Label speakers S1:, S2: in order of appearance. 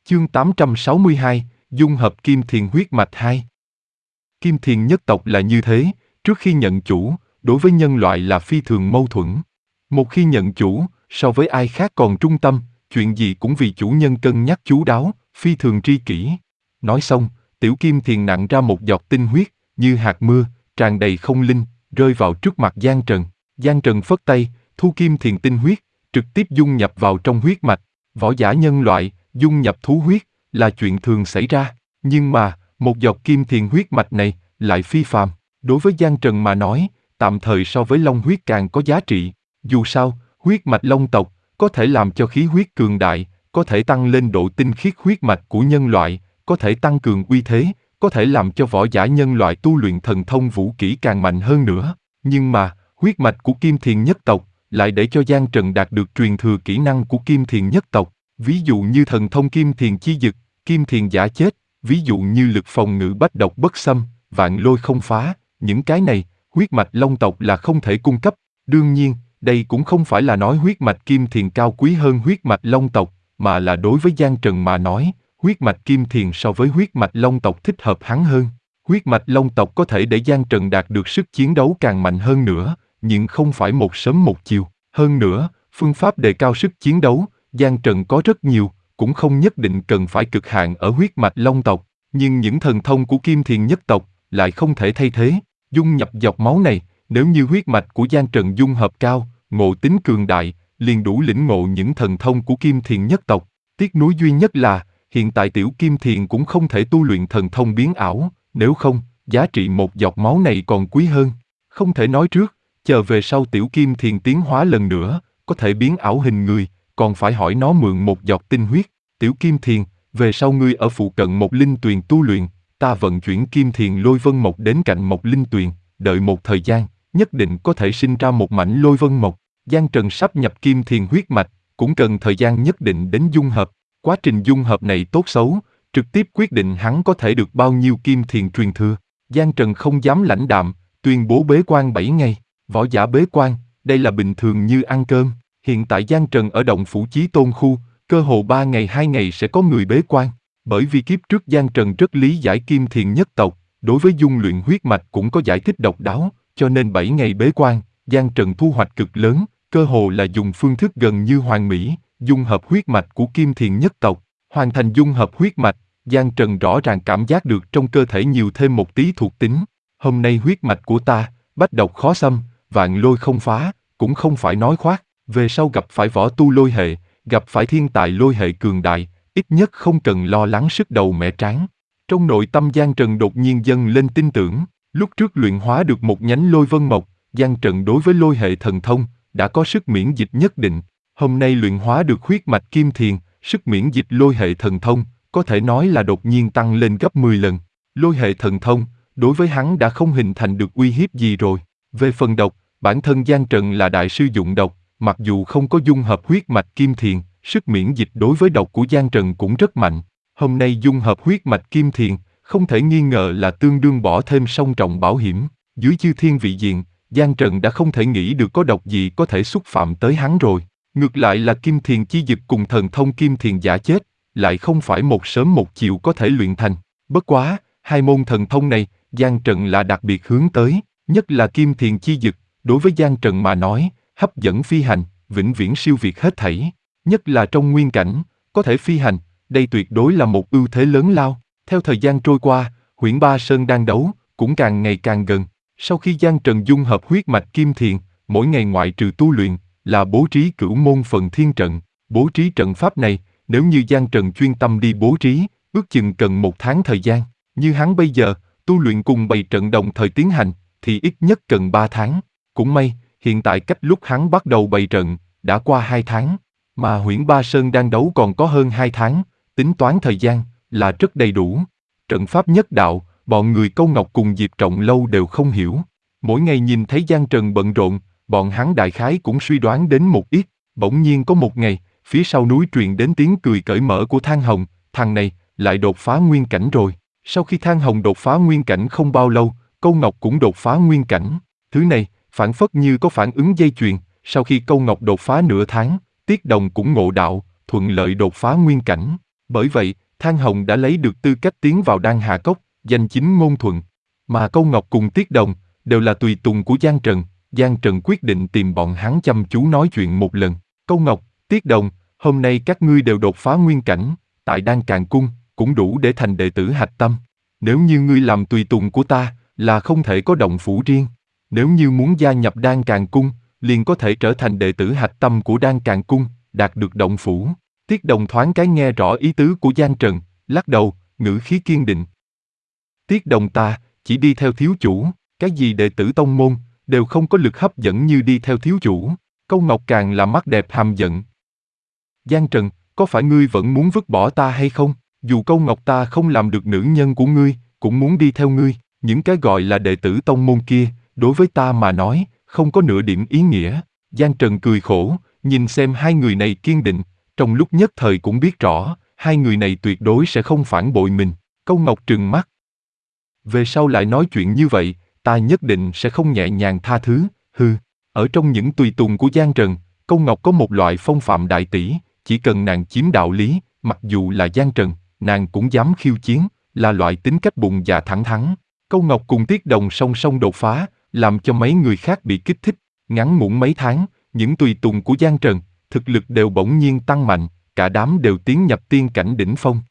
S1: Chương 862, Dung hợp kim thiền huyết mạch 2. Kim thiền nhất tộc là như thế, trước khi nhận chủ, đối với nhân loại là phi thường mâu thuẫn. Một khi nhận chủ, so với ai khác còn trung tâm, chuyện gì cũng vì chủ nhân cân nhắc chú đáo, phi thường tri kỷ. Nói xong, tiểu kim thiền nặn ra một giọt tinh huyết, như hạt mưa, tràn đầy không linh, rơi vào trước mặt Giang Trần. Giang Trần phất tay, thu kim thiền tinh huyết, trực tiếp dung nhập vào trong huyết mạch. Võ giả nhân loại, dung nhập thú huyết, là chuyện thường xảy ra. Nhưng mà, một giọt kim thiền huyết mạch này, lại phi phàm. Đối với Giang Trần mà nói, tạm thời so với long huyết càng có giá trị. Dù sao, huyết mạch long tộc, có thể làm cho khí huyết cường đại, có thể tăng lên độ tinh khiết huyết mạch của nhân loại, có thể tăng cường uy thế, có thể làm cho võ giả nhân loại tu luyện thần thông vũ kỹ càng mạnh hơn nữa. Nhưng mà, huyết mạch của kim thiền nhất tộc, lại để cho Giang Trần đạt được truyền thừa kỹ năng của kim thiền nhất tộc. Ví dụ như thần thông kim thiền chi dực, kim thiền giả chết, ví dụ như lực phòng ngự bách độc bất xâm, vạn lôi không phá, những cái này, huyết mạch long tộc là không thể cung cấp. Đương nhiên, đây cũng không phải là nói huyết mạch kim thiền cao quý hơn huyết mạch long tộc, mà là đối với Giang Trần mà nói, huyết mạch kim thiền so với huyết mạch long tộc thích hợp hắn hơn. Huyết mạch long tộc có thể để Giang Trần đạt được sức chiến đấu càng mạnh hơn nữa, nhưng không phải một sớm một chiều. Hơn nữa, phương pháp đề cao sức chiến đấu, Giang Trần có rất nhiều, cũng không nhất định cần phải cực hạn ở huyết mạch long tộc, nhưng những thần thông của kim thiền nhất tộc lại không thể thay thế. Dung nhập dọc máu này, nếu như huyết mạch của Giang Trần dung hợp cao, ngộ tính cường đại, liền đủ lĩnh ngộ những thần thông của kim thiền nhất tộc. Tiếc nuối duy nhất là, hiện tại tiểu kim thiền cũng không thể tu luyện thần thông biến ảo, nếu không, giá trị một giọt máu này còn quý hơn. Không thể nói trước, chờ về sau tiểu kim thiền tiến hóa lần nữa, có thể biến ảo hình người, còn phải hỏi nó mượn một giọt tinh huyết. Tiểu kim thiền, về sau ngươi ở phụ cận một linh tuyền tu luyện, ta vận chuyển kim thiền lôi vân mộc đến cạnh một linh tuyền, đợi một thời gian, nhất định có thể sinh ra một mảnh lôi vân mộc. Giang Trần sắp nhập kim thiền huyết mạch, cũng cần thời gian nhất định đến dung hợp. Quá trình dung hợp này tốt xấu, trực tiếp quyết định hắn có thể được bao nhiêu kim thiền truyền thừa. Giang Trần không dám lãnh đạm, tuyên bố bế quan 7 ngày. Võ giả bế quan, đây là bình thường như ăn cơm. Hiện tại Giang Trần ở động phủ Chí Tôn khu, cơ hồ 3 ngày 2 ngày sẽ có người bế quan. Bởi vì kiếp trước Giang Trần rất lý giải kim thiền nhất tộc, đối với dung luyện huyết mạch cũng có giải thích độc đáo, cho nên 7 ngày bế quan, Giang Trần thu hoạch cực lớn, cơ hồ là dùng phương thức gần như hoàn mỹ, dung hợp huyết mạch của kim thiền nhất tộc. Hoàn thành dung hợp huyết mạch, Giang Trần rõ ràng cảm giác được trong cơ thể nhiều thêm một tí thuộc tính. Hôm nay huyết mạch của ta, bách độc khó xâm, vạn lôi không phá, cũng không phải nói khoác. Về sau gặp phải võ tu lôi hệ, gặp phải thiên tài lôi hệ cường đại, ít nhất không cần lo lắng sức đầu mẻ tráng. Trong nội tâm Giang Trần đột nhiên dâng lên tin tưởng, lúc trước luyện hóa được một nhánh lôi vân mộc, Giang Trần đối với lôi hệ thần thông, đã có sức miễn dịch nhất định. Hôm nay luyện hóa được huyết mạch kim thiền, sức miễn dịch lôi hệ thần thông, có thể nói là đột nhiên tăng lên gấp 10 lần. Lôi hệ thần thông, đối với hắn đã không hình thành được uy hiếp gì rồi. Về phần độc, bản thân Giang Trần là đại sư dụng độc, mặc dù không có dung hợp huyết mạch kim thiền, sức miễn dịch đối với độc của Giang Trần cũng rất mạnh. Hôm nay dung hợp huyết mạch kim thiền, không thể nghi ngờ là tương đương bỏ thêm song trọng bảo hiểm. Dưới chư thiên vị diện, Giang Trần đã không thể nghĩ được có độc gì có thể xúc phạm tới hắn rồi. Ngược lại là kim thiền chi dực cùng thần thông kim thiền giả chết, lại không phải một sớm một chiều có thể luyện thành. Bất quá, hai môn thần thông này, Giang Trần là đặc biệt hướng tới, nhất là kim thiền chi dực, đối với Giang Trần mà nói, hấp dẫn phi hành, vĩnh viễn siêu việt hết thảy. Nhất là trong nguyên cảnh, có thể phi hành, đây tuyệt đối là một ưu thế lớn lao. Theo thời gian trôi qua, Huyễn Ba Sơn đang đấu, cũng càng ngày càng gần. Sau khi Giang Trần dung hợp huyết mạch kim thiền, mỗi ngày ngoại trừ tu luyện, là bố trí cửu môn phần thiên trận. Bố trí trận pháp này, nếu như Giang Trần chuyên tâm đi bố trí, ước chừng cần 1 tháng thời gian. Như hắn bây giờ, tu luyện cùng bày trận đồng thời tiến hành, thì ít nhất cần 3 tháng. Cũng may, hiện tại cách lúc hắn bắt đầu bày trận, đã qua 2 tháng. Mà Huyễn Ba Sơn đang đấu còn có hơn 2 tháng, tính toán thời gian, là rất đầy đủ. Trận pháp nhất đạo, bọn người Câu Ngọc cùng Diệp Trọng Lâu đều không hiểu. Mỗi ngày nhìn thấy Giang Trần bận rộn, bọn hắn đại khái cũng suy đoán đến một ít. Bỗng nhiên có một ngày, phía sau núi truyền đến tiếng cười cởi mở của Thang Hồng, thằng này, lại đột phá nguyên cảnh rồi. Sau khi Thang Hồng đột phá nguyên cảnh không bao lâu, Câu Ngọc cũng đột phá nguyên cảnh. Thứ này, phảng phất như có phản ứng dây chuyền, sau khi Câu Ngọc đột phá nửa tháng, Tiết Đồng cũng ngộ đạo, thuận lợi đột phá nguyên cảnh. Bởi vậy, Thang Hồng đã lấy được tư cách tiến vào Đan Hà Cốc, danh chính ngôn thuận. Mà Câu Ngọc cùng Tiết Đồng đều là tùy tùng của Giang Trần. Giang Trần quyết định tìm bọn hắn chăm chú nói chuyện một lần. Câu Ngọc, Tiết Đồng, hôm nay các ngươi đều đột phá nguyên cảnh, tại Đan Càn Cung, cũng đủ để thành đệ tử hạch tâm. Nếu như ngươi làm tùy tùng của ta, là không thể có động phủ riêng. Nếu như muốn gia nhập Đan Càn Cung, liền có thể trở thành đệ tử hạch tâm của Đan Càn Cung, đạt được động phủ. Tiết Đồng thoáng cái nghe rõ ý tứ của Giang Trần, lắc đầu, ngữ khí kiên định. Tiết Đồng ta, chỉ đi theo thiếu chủ, cái gì đệ tử tông môn, đều không có lực hấp dẫn như đi theo thiếu chủ. Câu Ngọc càng là mắt đẹp hàm giận. Giang Trần, có phải ngươi vẫn muốn vứt bỏ ta hay không? Dù Câu Ngọc ta không làm được nữ nhân của ngươi, cũng muốn đi theo ngươi. Những cái gọi là đệ tử tông môn kia, đối với ta mà nói, không có nửa điểm ý nghĩa. Giang Trần cười khổ, nhìn xem hai người này kiên định, trong lúc nhất thời cũng biết rõ, hai người này tuyệt đối sẽ không phản bội mình. Câu Ngọc trừng mắt. Về sau lại nói chuyện như vậy, ta nhất định sẽ không nhẹ nhàng tha thứ, hừ. Ở trong những tùy tùng của Giang Trần, Câu Ngọc có một loại phong phạm đại tỷ, chỉ cần nàng chiếm đạo lý, mặc dù là Giang Trần, nàng cũng dám khiêu chiến, là loại tính cách bụng dạ thẳng thắn. Câu Ngọc cùng Tiết Đồng song song đột phá, làm cho mấy người khác bị kích thích. Ngắn ngủn mấy tháng, những tùy tùng của Giang Trần, thực lực đều bỗng nhiên tăng mạnh, cả đám đều tiến nhập tiên cảnh đỉnh phong.